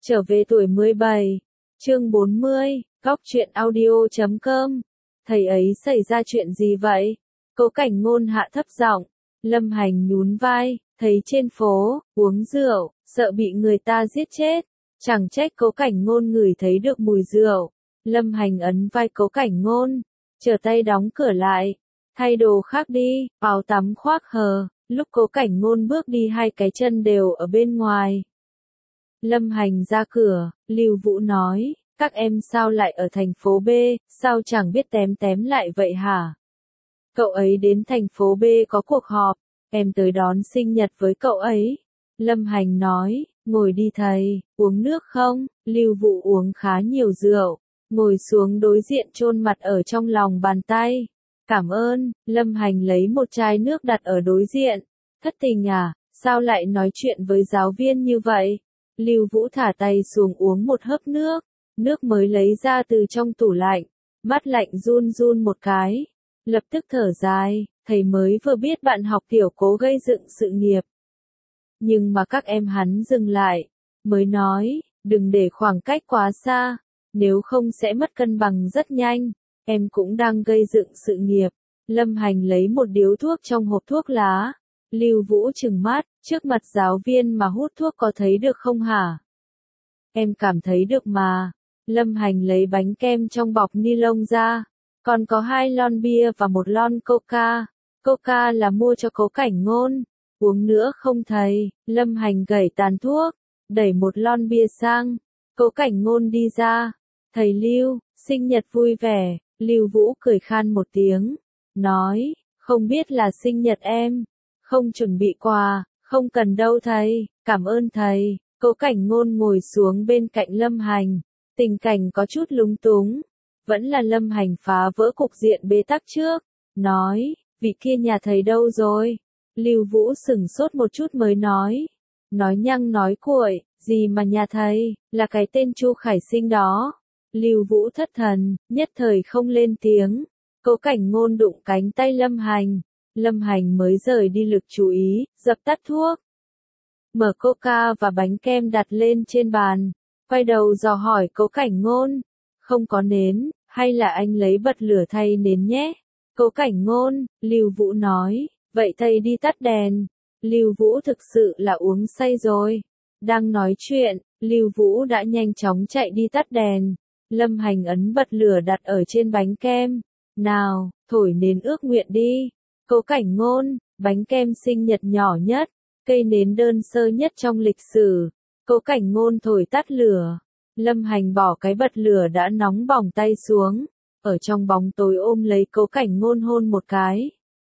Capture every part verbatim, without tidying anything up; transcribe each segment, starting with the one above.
Trở về tuổi mười bảy, chương bốn mươi, góc truyện audio chấm com. Thầy ấy xảy ra chuyện gì vậy? Cố Cảnh Ngôn hạ thấp giọng. Lâm Hành nhún vai, thấy trên phố, uống rượu, sợ bị người ta giết chết. Chẳng trách Cố Cảnh Ngôn ngửi thấy được mùi rượu. Lâm Hành ấn vai Cố Cảnh Ngôn, trở tay đóng cửa lại. Thay đồ khác đi, áo tắm khoác hờ. Lúc Cố Cảnh Ngôn bước đi hai cái chân đều ở bên ngoài. Lâm Hành ra cửa, Lưu Vũ nói, các em sao lại ở thành phố B, sao chẳng biết tém tém lại vậy hả? Cậu ấy đến thành phố B có cuộc họp, em tới đón sinh nhật với cậu ấy. Lâm Hành nói, ngồi đi thầy, uống nước không? Lưu Vũ uống khá nhiều rượu, ngồi xuống đối diện chôn mặt ở trong lòng bàn tay. Cảm ơn. Lâm Hành lấy một chai nước đặt ở đối diện. Thất tình à, sao lại nói chuyện với giáo viên như vậy? Lưu Vũ thả tay xuống uống một hớp nước, nước mới lấy ra từ trong tủ lạnh, mắt lạnh run run một cái, lập tức thở dài, thầy mới vừa biết bạn học tiểu Cố gây dựng sự nghiệp. Nhưng mà các em hắn dừng lại, mới nói, đừng để khoảng cách quá xa, nếu không sẽ mất cân bằng rất nhanh, em cũng đang gây dựng sự nghiệp. Lâm Hành lấy một điếu thuốc trong hộp thuốc lá. Lưu Vũ trừng mắt, trước mặt giáo viên mà hút thuốc có thấy được không hả? Em cảm thấy được mà. Lâm Hành lấy bánh kem trong bọc ni lông ra. Còn có hai lon bia và một lon coca. Coca là mua cho Cố Cảnh Ngôn. Uống nữa không thầy? Lâm Hành gẩy tàn thuốc, đẩy một lon bia sang. Cố Cảnh Ngôn đi ra. Thầy Lưu, sinh nhật vui vẻ. Lưu Vũ cười khan một tiếng, nói, không biết là sinh nhật em. Không chuẩn bị quà, không cần đâu thầy, cảm ơn thầy. Cố Cảnh Ngôn ngồi xuống bên cạnh Lâm Hành, tình cảnh có chút lúng túng. Vẫn là Lâm Hành phá vỡ cục diện bế tắc trước, nói, vị kia nhà thầy đâu rồi? Lưu Vũ sửng sốt một chút mới nói, nói nhăng nói cuội, gì mà nhà thầy, là cái tên Chu Khải Sinh đó. Lưu Vũ thất thần, nhất thời không lên tiếng. Cố Cảnh Ngôn đụng cánh tay Lâm Hành. Lâm Hành mới rời đi lực chú ý, dập tắt thuốc. Mở coca và bánh kem đặt lên trên bàn. Quay đầu dò hỏi Cố Cảnh Ngôn. Không có nến, hay là anh lấy bật lửa thay nến nhé? Cố Cảnh Ngôn, Lưu Vũ nói, vậy thầy đi tắt đèn. Lưu Vũ thực sự là uống say rồi. Đang nói chuyện, Lưu Vũ đã nhanh chóng chạy đi tắt đèn. Lâm Hành ấn bật lửa đặt ở trên bánh kem. Nào, thổi nến ước nguyện đi. Cố Cảnh Ngôn, bánh kem sinh nhật nhỏ nhất, cây nến đơn sơ nhất trong lịch sử. Cố Cảnh Ngôn thổi tắt lửa. Lâm Hành bỏ cái bật lửa đã nóng bỏng tay xuống, ở trong bóng tối ôm lấy Cố Cảnh Ngôn hôn một cái.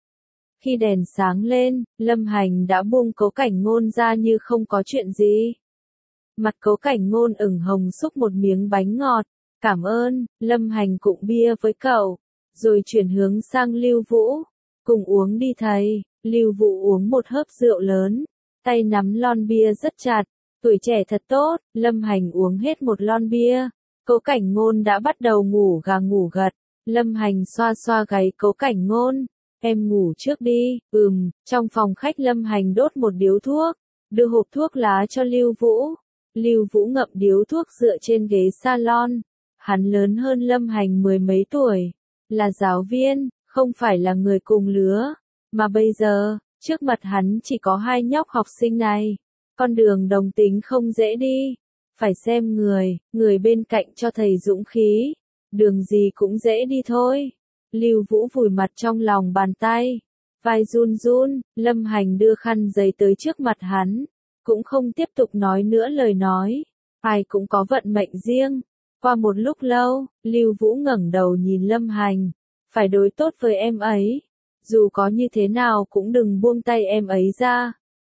Khi đèn sáng lên, Lâm Hành đã buông Cố Cảnh Ngôn ra như không có chuyện gì. Mặt Cố Cảnh Ngôn ửng hồng xúc một miếng bánh ngọt. Cảm ơn. Lâm Hành cụng bia với cậu, rồi chuyển hướng sang Lưu Vũ. Cùng uống đi thầy. Lưu Vũ uống một hớp rượu lớn, tay nắm lon bia rất chặt. Tuổi trẻ thật tốt. Lâm Hành uống hết một lon bia. Cố Cảnh Ngôn đã bắt đầu ngủ gà ngủ gật. Lâm Hành xoa xoa gáy Cố Cảnh Ngôn. Em ngủ trước đi. Ừm. Trong phòng khách Lâm Hành đốt một điếu thuốc, đưa hộp thuốc lá cho Lưu Vũ. Lưu Vũ ngậm điếu thuốc dựa trên ghế salon. Hắn lớn hơn Lâm Hành mười mấy tuổi, là giáo viên, không phải là người cùng lứa, mà bây giờ, trước mặt hắn chỉ có hai nhóc học sinh này. Con đường đồng tính không dễ đi, phải xem người, người bên cạnh cho thầy dũng khí, đường gì cũng dễ đi thôi. Lưu Vũ vùi mặt trong lòng bàn tay, vai run run. Lâm Hành đưa khăn giấy tới trước mặt hắn, cũng không tiếp tục nói nữa lời nói, ai cũng có vận mệnh riêng. Qua một lúc lâu, Lưu Vũ ngẩng đầu nhìn Lâm Hành, phải đối tốt với em ấy, dù có như thế nào cũng đừng buông tay em ấy ra.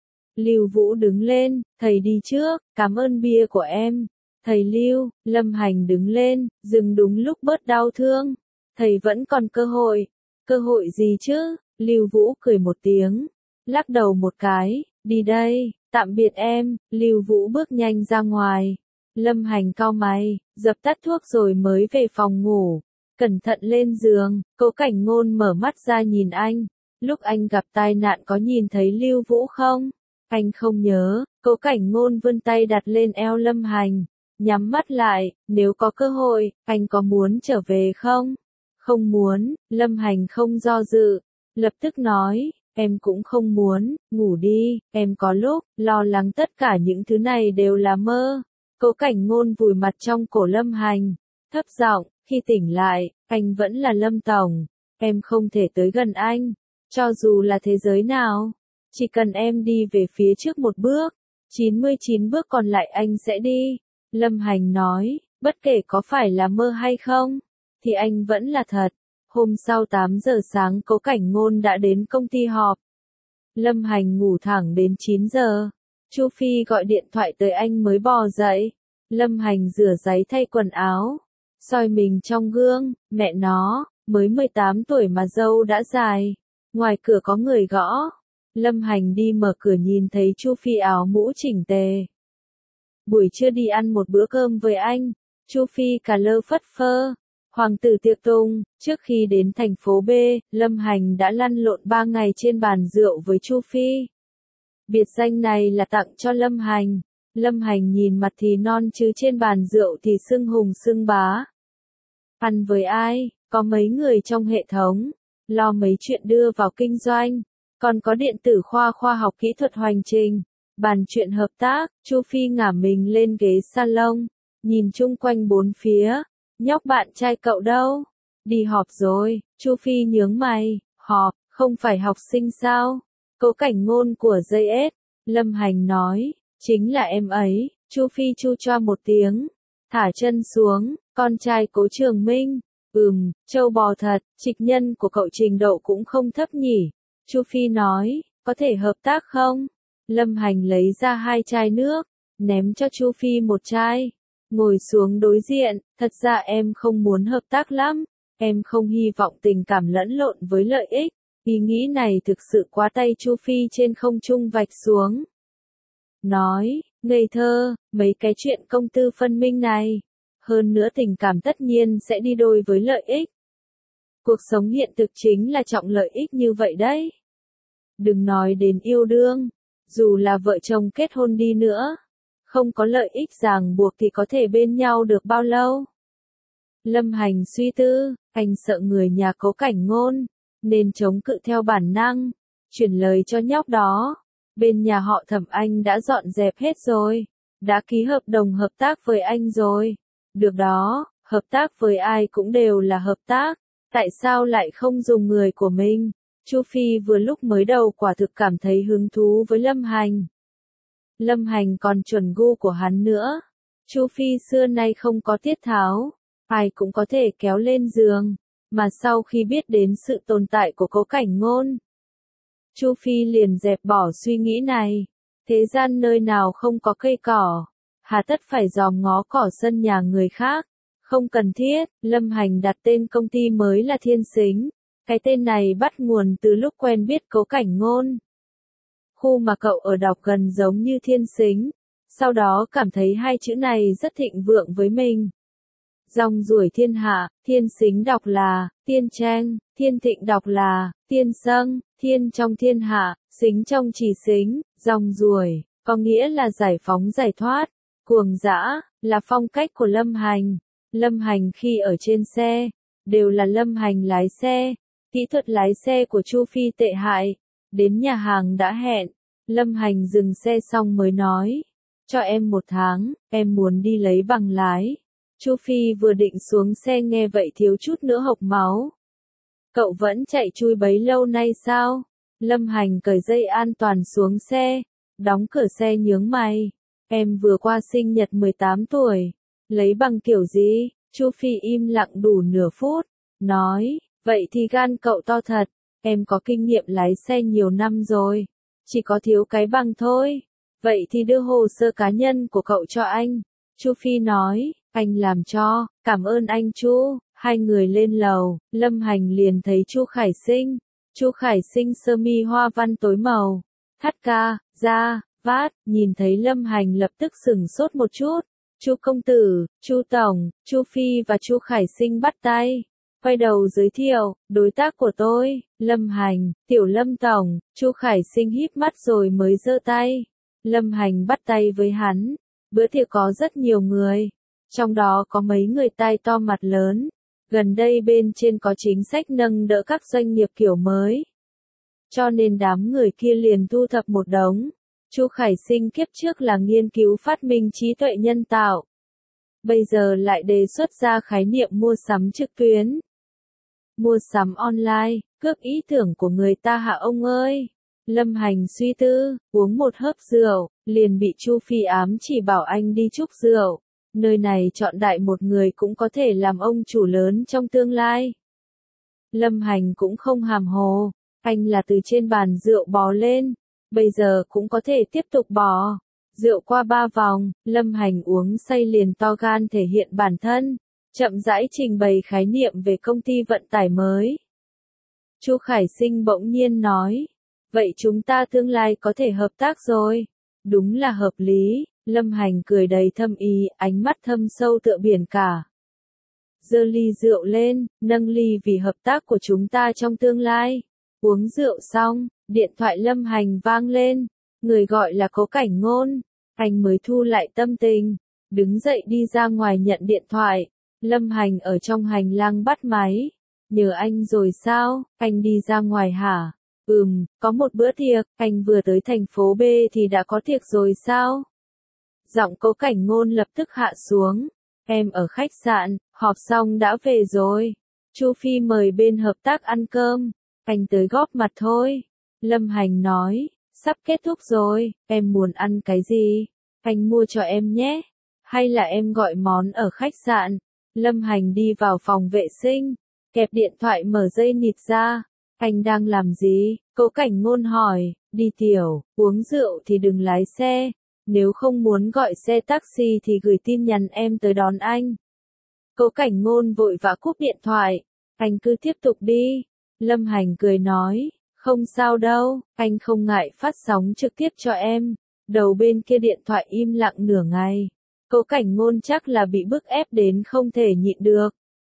Lưu Vũ đứng lên, thầy đi trước, cảm ơn bia của em. Thầy Lưu. Lâm Hành đứng lên, dừng đúng lúc bớt đau thương. Thầy vẫn còn cơ hội. Cơ hội gì chứ? Lưu Vũ cười một tiếng, lắc đầu một cái, đi đây, tạm biệt em. Lưu Vũ bước nhanh ra ngoài. Lâm Hành cau mày, dập tắt thuốc rồi mới về phòng ngủ. Cẩn thận lên giường. Cố Cảnh Ngôn mở mắt ra nhìn anh. Lúc anh gặp tai nạn có nhìn thấy Lưu Vũ không? Anh không nhớ, Cố Cảnh Ngôn vươn tay đặt lên eo Lâm Hành, nhắm mắt lại, nếu có cơ hội, anh có muốn trở về không? Không muốn, Lâm Hành không do dự, lập tức nói, em cũng không muốn, ngủ đi, em có lúc, lo lắng tất cả những thứ này đều là mơ. Cố Cảnh Ngôn vùi mặt trong cổ Lâm Hành, thấp giọng, khi tỉnh lại, anh vẫn là Lâm Tổng, em không thể tới gần anh, cho dù là thế giới nào, chỉ cần em đi về phía trước một bước, chín mươi chín bước còn lại anh sẽ đi. Lâm Hành nói, bất kể có phải là mơ hay không, thì anh vẫn là thật. Hôm sau tám giờ sáng Cố Cảnh Ngôn đã đến công ty họp. Lâm Hành ngủ thẳng đến chín giờ. Chu Phi gọi điện thoại tới anh mới bò dậy. Lâm Hành rửa giấy thay quần áo, soi mình trong gương, mẹ nó, mới mười tám tuổi mà râu đã dài. Ngoài cửa có người gõ. Lâm Hành đi mở cửa nhìn thấy Chu Phi áo mũ chỉnh tề. Buổi trưa đi ăn một bữa cơm với anh. Chu Phi cà lơ phất phơ. Hoàng tử tiệc tùng, trước khi đến thành phố B, Lâm Hành đã lăn lộn ba ngày trên bàn rượu với Chu Phi. Biệt danh này là tặng cho Lâm Hành. Lâm Hành nhìn mặt thì non chứ trên bàn rượu thì sưng hùng sưng bá. Ăn với ai, có mấy người trong hệ thống, lo mấy chuyện đưa vào kinh doanh, còn có điện tử khoa khoa học kỹ thuật hoành trình, bàn chuyện hợp tác. Chu Phi ngả mình lên ghế salon, nhìn chung quanh bốn phía. Nhóc bạn trai cậu đâu? Đi họp rồi. Chu Phi nhướng mày, họp, không phải học sinh sao? Cố Cảnh Ngôn của giê ét. Lâm Hành nói, chính là em ấy. Chu Phi chu choa một tiếng, thả chân xuống, con trai Cố Trường Minh. Ừm, trâu bò thật, trịch nhân của cậu trình độ cũng không thấp nhỉ. Chu Phi nói, có thể hợp tác không? Lâm Hành lấy ra hai chai nước, ném cho Chu Phi một chai. Ngồi xuống đối diện, thật ra em không muốn hợp tác lắm, em không hy vọng tình cảm lẫn lộn với lợi ích. Ý nghĩ này thực sự quá tay. Chu Phi trên không trung vạch xuống. Nói, ngây thơ, mấy cái chuyện công tư phân minh này. Hơn nữa tình cảm tất nhiên sẽ đi đôi với lợi ích. Cuộc sống hiện thực chính là trọng lợi ích như vậy đấy. Đừng nói đến yêu đương, dù là vợ chồng kết hôn đi nữa. Không có lợi ích ràng buộc thì có thể bên nhau được bao lâu? Lâm Hành suy tư, anh sợ người nhà Cố Cảnh Ngôn, nên chống cự theo bản năng, chuyển lời cho nhóc đó. Bên nhà họ Thẩm anh đã dọn dẹp hết rồi, đã ký hợp đồng hợp tác với anh rồi. Được đó, hợp tác với ai cũng đều là hợp tác, tại sao lại không dùng người của mình? Chu Phi vừa lúc mới đầu quả thực cảm thấy hứng thú với Lâm Hành. Lâm Hành còn chuẩn gu của hắn nữa. Chu Phi xưa nay không có tiết tháo, ai cũng có thể kéo lên giường, mà sau khi biết đến sự tồn tại của Cố Cảnh Ngôn, Chu Phi liền dẹp bỏ suy nghĩ này. Thế gian nơi nào không có cây cỏ, hà tất phải dòm ngó cỏ sân nhà người khác, không cần thiết. Lâm Hành đặt tên công ty mới là Thiên Sính, cái tên này bắt nguồn từ lúc quen biết Cố Cảnh Ngôn. Khu mà cậu ở đọc gần giống như Thiên Sính, sau đó cảm thấy hai chữ này rất thịnh vượng với mình. Rong ruổi thiên hạ, Thiên Sính đọc là Tiên Trang, Thiên Thịnh đọc là Tiên Sâng, Thiên trong thiên hạ, Sính trong chỉ sính. Rong ruổi có nghĩa là giải phóng giải thoát, cuồng dã là phong cách của Lâm Hành. Lâm Hành khi ở trên xe, đều là Lâm Hành lái xe. Kỹ thuật lái xe của Chu Phi tệ hại. Đến nhà hàng đã hẹn, Lâm Hành dừng xe xong mới nói, cho em một tháng, em muốn đi lấy bằng lái. Chu Phi vừa định xuống xe nghe vậy thiếu chút nữa hộc máu. Cậu vẫn chạy chui bấy lâu nay sao? Lâm Hành cởi dây an toàn xuống xe, đóng cửa xe nhướng mày. Em vừa qua sinh nhật mười tám tuổi, lấy bằng kiểu gì? Chu Phi im lặng đủ nửa phút, nói, vậy thì gan cậu to thật, em có kinh nghiệm lái xe nhiều năm rồi, chỉ có thiếu cái bằng thôi. Vậy thì đưa hồ sơ cá nhân của cậu cho anh. Chu Phi nói, anh làm cho, cảm ơn anh Chu. Hai người lên lầu, Lâm Hành liền thấy Chu Khải Sinh. Chu Khải Sinh sơ mi hoa văn tối màu, thắt ca, da, vát, nhìn thấy Lâm Hành lập tức sửng sốt một chút. Chu công tử, Chu tổng, Chu Phi và Chu Khải Sinh bắt tay. quay đầu giới thiệu, đối tác của tôi, Lâm Hành, Tiểu Lâm Tổng. Chu Khải Sinh híp mắt rồi mới giơ tay. Lâm Hành bắt tay với hắn. Bữa tiệc có rất nhiều người, trong đó có mấy người tai to mặt lớn. Gần đây bên trên có chính sách nâng đỡ các doanh nghiệp kiểu mới, cho nên đám người kia liền thu thập một đống. Chu Khải Sinh kiếp trước là nghiên cứu phát minh trí tuệ nhân tạo, bây giờ lại đề xuất ra khái niệm mua sắm trực tuyến, mua sắm online, cướp ý tưởng của người ta hả ông ơi? Lâm Hành suy tư, uống một hớp rượu, liền bị Chu Phi ám chỉ bảo anh đi chúc rượu. Nơi này chọn đại một người cũng có thể làm ông chủ lớn trong tương lai. Lâm Hành cũng không hàm hồ, anh là từ trên bàn rượu bò lên, bây giờ cũng có thể tiếp tục bò. Rượu qua ba vòng, Lâm Hành uống say liền to gan thể hiện bản thân, chậm rãi trình bày khái niệm về công ty vận tải mới. Chu Khải Sinh bỗng nhiên nói, vậy chúng ta tương lai có thể hợp tác rồi. Đúng là hợp lý. Lâm Hành cười đầy thâm ý, ánh mắt thâm sâu tựa biển cả. Giơ ly rượu lên, nâng ly vì hợp tác của chúng ta trong tương lai. Uống rượu xong, điện thoại Lâm Hành vang lên. Người gọi là Cố Cảnh Ngôn. Anh mới thu lại tâm tình, đứng dậy đi ra ngoài nhận điện thoại. Lâm Hành ở trong hành lang bắt máy. Nhờ anh rồi sao, anh đi ra ngoài hả? Ừm, có một bữa tiệc, anh vừa tới thành phố B thì đã có tiệc rồi sao? Giọng Cố Cảnh Ngôn lập tức hạ xuống. Em ở khách sạn, họp xong đã về rồi. Chu Phi mời bên hợp tác ăn cơm. Anh tới góp mặt thôi. Lâm Hành nói, sắp kết thúc rồi, em muốn ăn cái gì? Anh mua cho em nhé. Hay là em gọi món ở khách sạn? Lâm Hành đi vào phòng vệ sinh, kẹp điện thoại mở dây nịt ra. Anh đang làm gì? Cố Cảnh Ngôn hỏi. Đi tiểu, uống rượu thì đừng lái xe. Nếu không muốn gọi xe taxi thì gửi tin nhắn em tới đón anh. Cố Cảnh Ngôn vội vã cúp điện thoại. Anh cứ tiếp tục đi. Lâm Hành cười nói, không sao đâu, anh không ngại phát sóng trực tiếp cho em. Đầu bên kia điện thoại im lặng nửa ngày. Cố Cảnh Ngôn chắc là bị bức ép đến không thể nhịn được.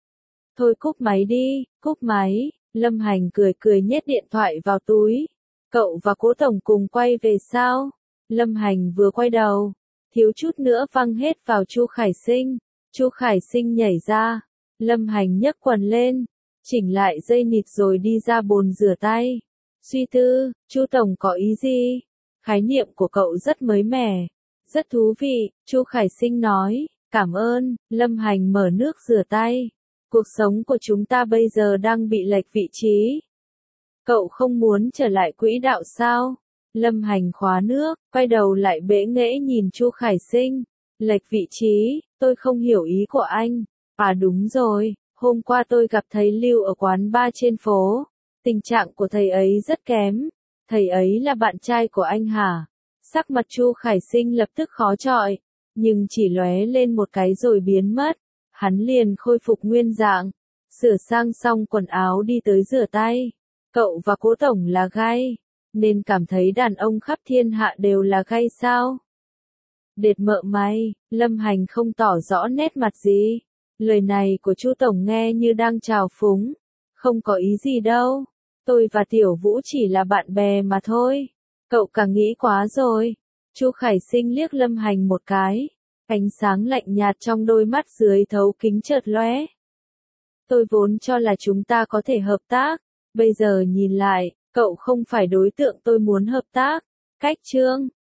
Thôi cúp máy đi, cúp máy. Lâm Hành cười cười nhét điện thoại vào túi. Cậu và Cố Tổng cùng quay về sao? Lâm Hành vừa quay đầu, thiếu chút nữa văng hết vào Chu Khải Sinh. Chu Khải Sinh nhảy ra. Lâm Hành nhấc quần lên, chỉnh lại dây nịt rồi đi ra bồn rửa tay. Suy tư, Chu Tổng có ý gì? Khái niệm của cậu rất mới mẻ, rất thú vị. Chu Khải Sinh nói, cảm ơn. Lâm Hành mở nước rửa tay. Cuộc sống của chúng ta bây giờ đang bị lệch vị trí. Cậu không muốn trở lại quỹ đạo sao? Lâm Hành khóa nước, quay đầu lại bẽ nghễ nhìn Chu Khải Sinh. Lệch vị trí, tôi không hiểu ý của anh. À đúng rồi, hôm qua tôi gặp thầy Lưu ở quán bar trên phố. Tình trạng của thầy ấy rất kém. Thầy ấy là bạn trai của anh hả? Sắc mặt Chu Khải Sinh lập tức khó chọi, nhưng chỉ lóe lên một cái rồi biến mất. Hắn liền khôi phục nguyên dạng, sửa sang xong quần áo đi tới rửa tay. Cậu và Cố Tổng là gay, nên cảm thấy đàn ông khắp thiên hạ đều là gay sao? Đệt mợ mày, Lâm Hành không tỏ rõ nét mặt gì. Lời này của Chu Tổng nghe như đang trào phúng. Không có ý gì đâu. Tôi và Tiểu Vũ chỉ là bạn bè mà thôi. Cậu càng nghĩ quá rồi. Chu Khải Sinh liếc Lâm Hành một cái. Ánh sáng lạnh nhạt trong đôi mắt dưới thấu kính chợt lóe. Tôi vốn cho là chúng ta có thể hợp tác. Bây giờ nhìn lại, cậu không phải đối tượng tôi muốn hợp tác. Cách chương